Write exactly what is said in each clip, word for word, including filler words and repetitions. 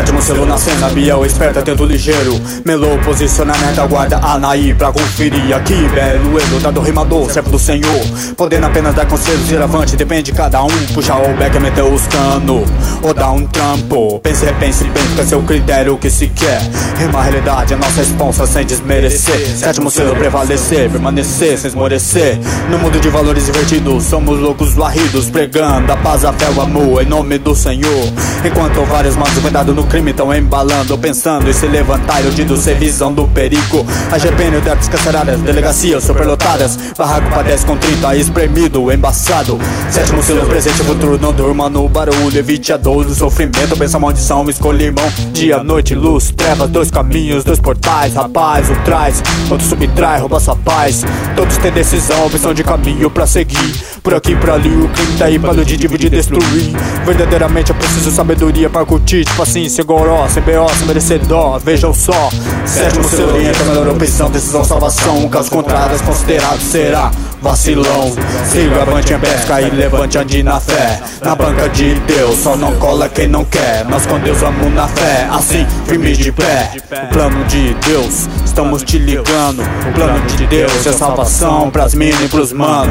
Sétimo selo na cena, Biel esperta, tento ligeiro. Melou, posicionamento, aguarda Anaí pra conferir. Aqui, belo elo, do rimador, servo do senhor. Podendo apenas dar conselhos irrelevantes, depende de cada um. Puxa o back, meter os cano ou dar um trampo. Pense, repense bem, fica seu critério o que se quer. Rima a realidade, a nossa responsa sem desmerecer. Sétimo selo, prevalecer, permanecer sem esmorecer. No mundo de valores invertidos, somos loucos varridos, pregando a paz, a fé, o amor, em nome do Senhor. Enquanto vários manos cuidado no crime tão embalando, pensando em se levantar, iludido, sem visão do perigo. A G P N, decks carcerárias, delegacias superlotadas. Barraco padece com trinta, espremido, embaçado. Sétimo selo, presente, futuro, não durma no barulho. Evite a dor do sofrimento, pensa a maldição, escolhe irmão. Dia, noite, luz, trevas, dois caminhos, dois portais. Rapaz, um traz, outro subtrai, rouba sua paz. Todos têm decisão, opção de caminho pra seguir. Por aqui, por ali, o crime tá aí pra iludir, dividir, destruir. Verdadeiramente eu preciso sabedoria pra curtir. Tipo assim, sem goró, sem B O, sem merecer dó. Vejam só, sétimo selo orienta, melhor opção, decisão, salvação. Caso contrário, considerado será vacilão. Siga avante, em pesca e levante, ande na fé. Na banca de Deus, só não cola quem não quer. Nós com Deus vamos na fé, assim, firme de pé. O plano de Deus, estamos te ligando. O plano de Deus é salvação pras minas e pros mano.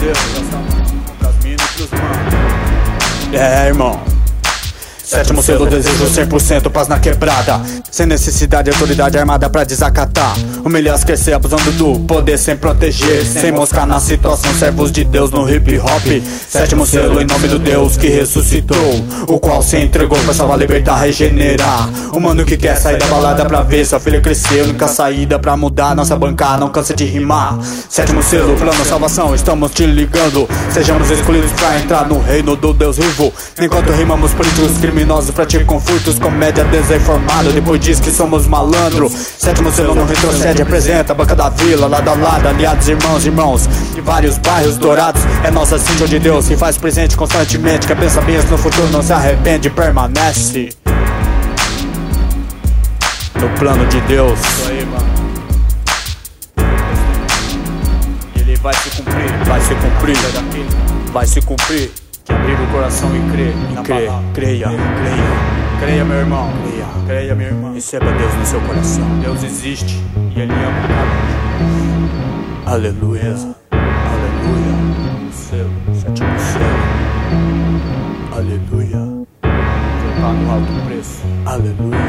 É, irmão. Sétimo selo, desejo cem por cento paz na quebrada. Sem necessidade de autoridade armada pra desacatar. Humilhar, crescer, abusando do poder sem proteger. Sem moscar na situação, servos de Deus no hip hop. Sétimo selo em nome do Deus que ressuscitou, o qual se entregou pra salvar, libertar, regenerar. O mano que quer sair da balada pra ver sua filha crescer. Única saída pra mudar nossa bancada, não cansa de rimar. Sétimo selo, plano salvação, estamos te ligando. Sejamos escolhidos pra entrar no reino do Deus vivo. Enquanto rimamos políticos criminosos, praticam furtos, comédia desinformada. Depois diz que somos malandro. Sétimo selo não retrocede, apresenta a banca da vila, lado a lado, aliados, irmãos, irmãos. E vários bairros dourados, é nossa símbolo de Deus que faz presente constantemente. Quer pensar bem no futuro, não se arrepende, permanece no plano de Deus. Isso aí, mano. Ele vai se cumprir, vai se cumprir, vai se cumprir. Que abrir o coração e crer, e crer, creia, creia, creia meu irmão, creia, creia meu irmão. Receba Deus no seu coração. Deus existe e Ele ama cada um. Aleluia, aleluia. O selo, sétimo selo. Aleluia. Trocar no alto preço. Aleluia.